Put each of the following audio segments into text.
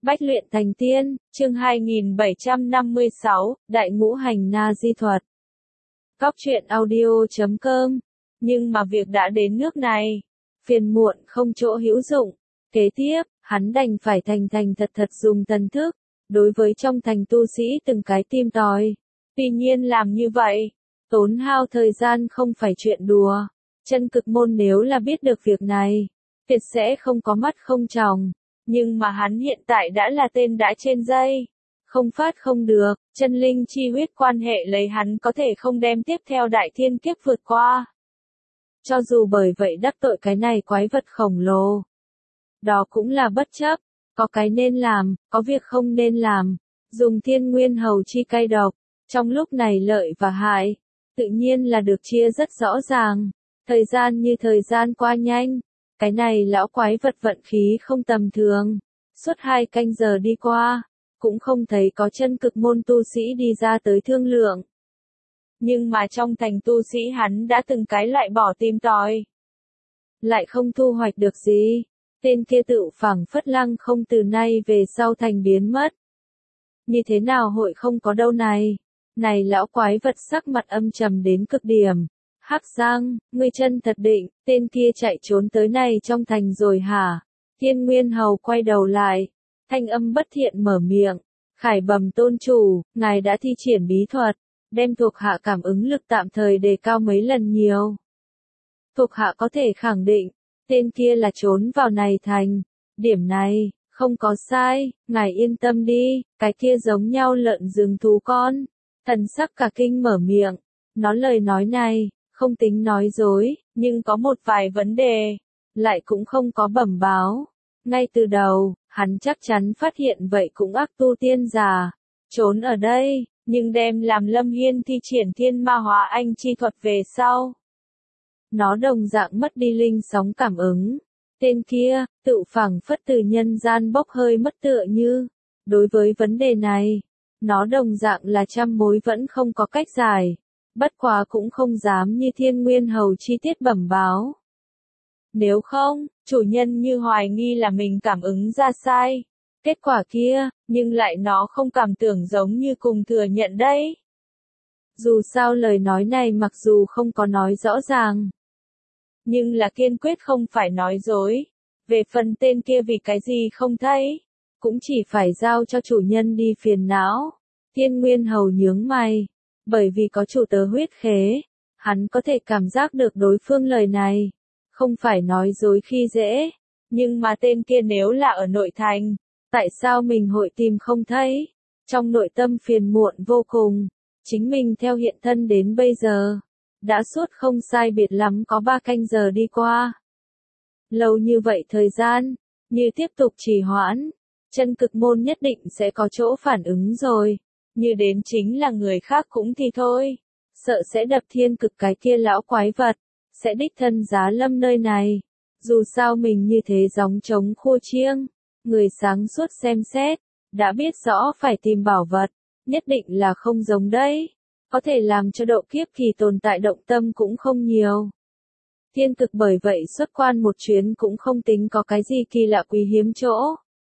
Bách luyện thành tiên, chương 2756, Đại ngũ hành na di thuật. Góc truyện audio.com. Nhưng mà việc đã đến nước này, phiền muộn không chỗ hữu dụng. Kế tiếp, hắn đành phải thành thật dùng thần thức, đối với trong thành tu sĩ từng cái tìm tòi. Tuy nhiên làm như vậy, tốn hao thời gian không phải chuyện đùa. Chân cực môn nếu là biết được việc này, tuyệt sẽ không có mắt không tròng. Nhưng mà hắn hiện tại đã là tên đã trên dây. Không phát không được, chân linh chi huyết quan hệ lấy hắn có thể không đem tiếp theo đại thiên kiếp vượt qua. Cho dù bởi vậy đắc tội cái này quái vật khổng lồ. Đó cũng là bất chấp, có cái nên làm, có việc không nên làm. Dùng thiên nguyên hầu chi cay độc, trong lúc này lợi và hại, tự nhiên là được chia rất rõ ràng. Thời gian như thời gian qua nhanh. Cái này lão quái vật vận khí không tầm thường. Suốt 2 canh giờ đi qua, cũng không thấy có chân cực môn tu sĩ đi ra tới thương lượng. Nhưng mà trong thành tu sĩ hắn đã từng cái loại bỏ tìm tòi. Lại không thu hoạch được gì. Tên kia tự phảng phất lăng không từ nay về sau thành biến mất. Như thế nào hội không có đâu này. Này lão quái vật sắc mặt âm trầm đến cực điểm. Hắc Giang, ngươi chân thật định, tên kia chạy trốn tới này trong thành rồi hả? Thiên Nguyên Hầu quay đầu lại, thanh âm bất thiện mở miệng, khải bẩm tôn chủ, ngài đã thi triển bí thuật, đem thuộc hạ cảm ứng lực tạm thời đề cao mấy lần nhiều. Thuộc hạ có thể khẳng định, tên kia là trốn vào này thành, điểm này, không có sai, ngài yên tâm đi, cái kia giống nhau lợn rừng thú con. Thần sắc cả kinh mở miệng, nó lời nói này. Không tính nói dối, nhưng có một vài vấn đề, lại cũng không có bẩm báo. Ngay từ đầu, hắn chắc chắn phát hiện vậy cũng ác tu tiên giả, trốn ở đây, nhưng đem làm Lâm Hiên thi triển thiên ma hóa anh chi thuật về sau. Nó đồng dạng mất đi linh sóng cảm ứng. Tên kia, tự phảng phất từ nhân gian bốc hơi mất tựa như. Đối với vấn đề này, nó đồng dạng là trăm mối vẫn không có cách giải. Bất quá cũng không dám như Thiên Nguyên Hầu chi tiết bẩm báo. Nếu không, chủ nhân như hoài nghi là mình cảm ứng ra sai. Kết quả kia, nhưng lại nó không cảm tưởng giống như cùng thừa nhận đấy. Dù sao lời nói này mặc dù không có nói rõ ràng. Nhưng là kiên quyết không phải nói dối. Về phần tên kia vì cái gì không thấy. Cũng chỉ phải giao cho chủ nhân đi phiền não. Thiên Nguyên Hầu nhướng mày. Bởi vì có chủ tớ huyết khế, hắn có thể cảm giác được đối phương lời này. Không phải nói dối khi dễ, nhưng mà tên kia nếu là ở nội thành, tại sao mình hội tìm không thấy? Trong nội tâm phiền muộn vô cùng, chính mình theo hiện thân đến bây giờ, đã suốt không sai biệt lắm có 3 canh giờ đi qua. Lâu như vậy thời gian, như tiếp tục trì hoãn, chân cực môn nhất định sẽ có chỗ phản ứng rồi. Như đến chính là người khác cũng thì thôi. Sợ sẽ đập thiên cực cái kia lão quái vật. Sẽ đích thân giá lâm nơi này. Dù sao mình như thế gióng trống khô chiêng. Người sáng suốt xem xét. Đã biết rõ phải tìm bảo vật. Nhất định là không giống đấy. Có thể làm cho độ kiếp kỳ tồn tại động tâm cũng không nhiều. Thiên cực bởi vậy xuất quan một chuyến cũng không tính có cái gì kỳ lạ quý hiếm chỗ.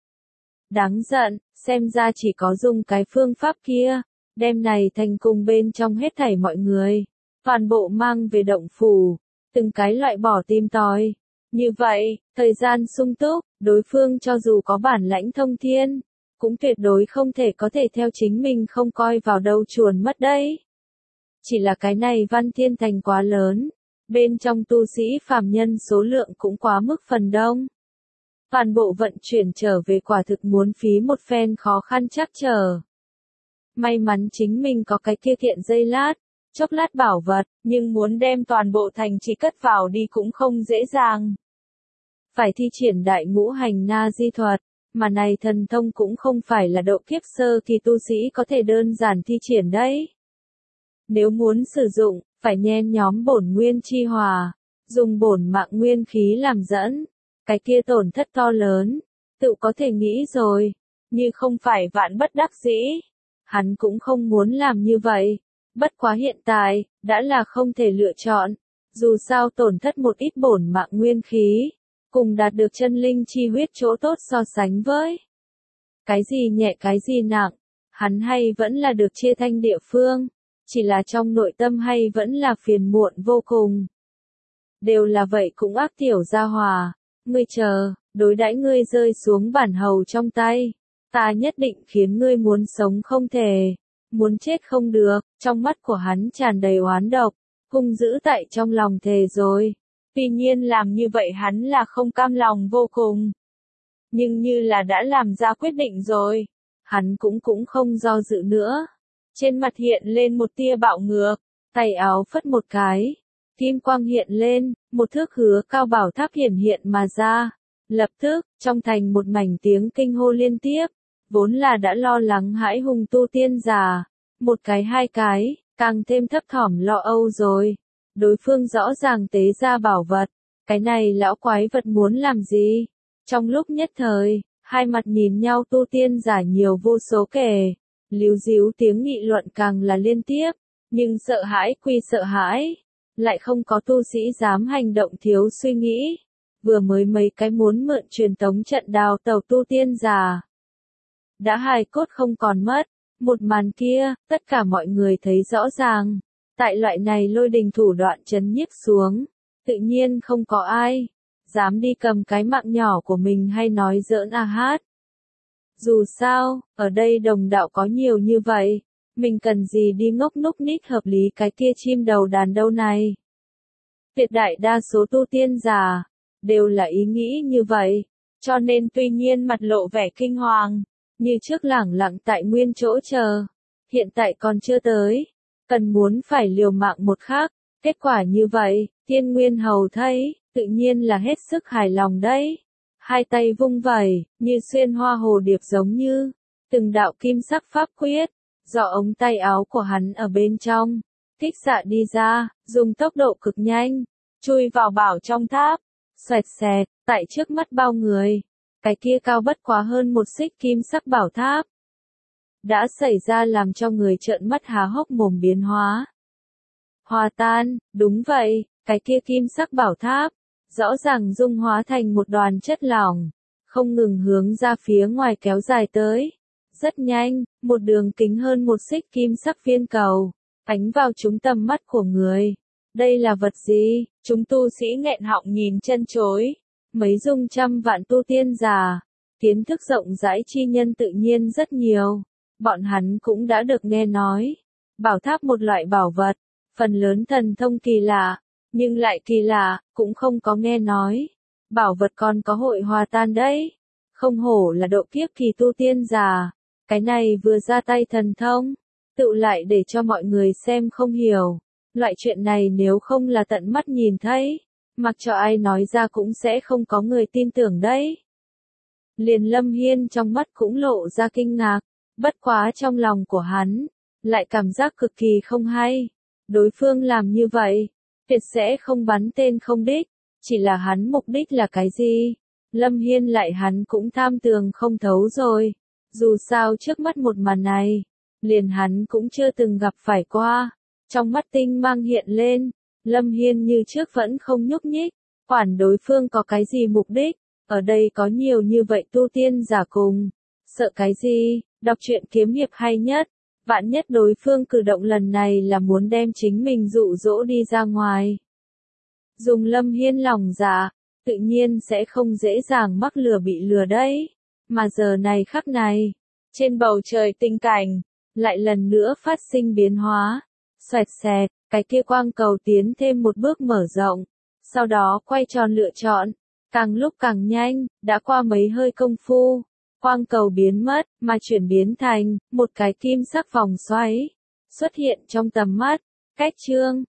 Đáng giận, xem ra chỉ có dùng cái phương pháp kia, đem này thành cùng bên trong hết thảy mọi người, toàn bộ mang về động phủ, từng cái loại bỏ tìm tòi. Như vậy, thời gian sung túc, đối phương cho dù có bản lãnh thông thiên, cũng tuyệt đối không thể có thể theo chính mình không coi vào đâu chuồn mất đấy. Chỉ là cái này Văn Thiên Thành quá lớn, bên trong tu sĩ phàm nhân số lượng cũng quá mức phần đông. Toàn bộ vận chuyển trở về quả thực muốn phí một phen khó khăn chắc trở. May mắn chính mình có cái kia thiện dây lát, chốc lát bảo vật, nhưng muốn đem toàn bộ thành chỉ cất vào đi cũng không dễ dàng. Phải thi triển đại ngũ hành na di thuật, mà này thần thông cũng không phải là độ kiếp sơ kỳ tu sĩ có thể đơn giản thi triển đấy. Nếu muốn sử dụng, phải nhen nhóm bổn nguyên chi hòa, dùng bổn mạng nguyên khí làm dẫn. Cái kia tổn thất to lớn, tự có thể nghĩ rồi, như không phải vạn bất đắc dĩ. Hắn cũng không muốn làm như vậy, bất quá hiện tại, đã là không thể lựa chọn, dù sao tổn thất một ít bổn mạng nguyên khí, cùng đạt được chân linh chi huyết chỗ tốt so sánh với. Cái gì nhẹ cái gì nặng, hắn hay vẫn là được chia thanh địa phương, chỉ là trong nội tâm hay vẫn là phiền muộn vô cùng. Đều là vậy cũng ác tiểu gia hòa, ngươi chờ, đối đãi ngươi rơi xuống bản hầu trong tay, ta nhất định khiến ngươi muốn sống không thể, muốn chết không được, trong mắt của hắn tràn đầy oán độc, hung dữ tại trong lòng thề rồi. Tuy nhiên làm như vậy hắn là không cam lòng vô cùng. Nhưng như là đã làm ra quyết định rồi, hắn cũng không do dự nữa. Trên mặt hiện lên một tia bạo ngược, tay áo phất một cái, kim quang hiện lên, một thước hứa cao bảo tháp hiển hiện mà ra. Lập tức, trong thành một mảnh tiếng kinh hô liên tiếp, vốn là đã lo lắng hãi hùng tu tiên giả, một cái hai cái, càng thêm thấp thỏm lo âu rồi. Đối phương rõ ràng tế ra bảo vật, cái này lão quái vật muốn làm gì? Trong lúc nhất thời, hai mặt nhìn nhau tu tiên giả nhiều vô số kể, líu díu tiếng nghị luận càng là liên tiếp, nhưng sợ hãi quy sợ hãi, lại không có tu sĩ dám hành động thiếu suy nghĩ. Vừa mới mấy cái muốn mượn truyền tống trận đào tàu tu tiên giả, đã hài cốt không còn mất. Một màn kia, tất cả mọi người thấy rõ ràng. Tại loại này lôi đình thủ đoạn chấn nhiếp xuống, tự nhiên không có ai dám đi cầm cái mạng nhỏ của mình hay nói giỡn à hát. Dù sao, ở đây đồng đạo có nhiều như vậy, mình cần gì đi ngốc núc ních hợp lý cái kia chim đầu đàn đâu này. Tuyệt đại đa số tu tiên giả đều là ý nghĩ như vậy, cho nên tuy nhiên mặt lộ vẻ kinh hoàng, như trước lẳng lặng tại nguyên chỗ chờ, hiện tại còn chưa tới, cần muốn phải liều mạng một khắc. Kết quả như vậy, Thiên Nguyên Hầu thấy, tự nhiên là hết sức hài lòng đấy. Hai tay vung vẩy, như xuyên hoa hồ điệp giống như từng đạo kim sắc pháp quyết, do ống tay áo của hắn ở bên trong, kích xạ đi ra, dùng tốc độ cực nhanh, chui vào bảo trong tháp, xoẹt xẹt, tại trước mắt bao người. Cái kia cao bất quá hơn một xích kim sắc bảo tháp, đã xảy ra làm cho người trợn mắt há hốc mồm biến hóa. Hòa tan, đúng vậy, cái kia kim sắc bảo tháp, rõ ràng dung hóa thành một đoàn chất lỏng, không ngừng hướng ra phía ngoài kéo dài tới. Rất nhanh, một đường kính hơn một xích kim sắc viên cầu, ánh vào trúng tầm mắt của người. Đây là vật gì? Chúng tu sĩ nghẹn họng nhìn chân chối. Mấy dung trăm vạn tu tiên giả, kiến thức rộng rãi chi nhân tự nhiên rất nhiều. Bọn hắn cũng đã được nghe nói. Bảo tháp một loại bảo vật, phần lớn thần thông kỳ lạ, nhưng lại kỳ lạ, cũng không có nghe nói. Bảo vật còn có hội hòa tan đấy. Không hổ là độ kiếp kỳ tu tiên giả. Cái này vừa ra tay thần thông, tự lại để cho mọi người xem không hiểu. Loại chuyện này nếu không là tận mắt nhìn thấy, mặc cho ai nói ra cũng sẽ không có người tin tưởng đấy. Liền Lâm Hiên trong mắt cũng lộ ra kinh ngạc, bất quá trong lòng của hắn, lại cảm giác cực kỳ không hay. Đối phương làm như vậy, tuyệt sẽ không bắn tên không đích, chỉ là hắn mục đích là cái gì? Lâm Hiên lại hắn cũng tham tường không thấu rồi. Dù sao trước mắt một màn này, liền hắn cũng chưa từng gặp phải qua. Trong mắt tinh mang hiện lên, Lâm Hiên như trước vẫn không nhúc nhích, quản đối phương có cái gì mục đích, ở đây có nhiều như vậy tu tiên giả cùng, sợ cái gì, đọc truyện kiếm hiệp hay nhất, vạn nhất đối phương cử động lần này là muốn đem chính mình dụ dỗ đi ra ngoài. Dùng Lâm Hiên lòng dạ, tự nhiên sẽ không dễ dàng mắc lừa bị lừa đấy, mà giờ này khắc này, trên bầu trời tinh cảnh, lại lần nữa phát sinh biến hóa. Xoẹt xẹt, cái kia quang cầu tiến thêm một bước mở rộng, sau đó quay tròn lựa chọn, càng lúc càng nhanh, đã qua mấy hơi công phu, quang cầu biến mất, mà chuyển biến thành một cái kim sắc vòng xoáy, xuất hiện trong tầm mắt. Cách chương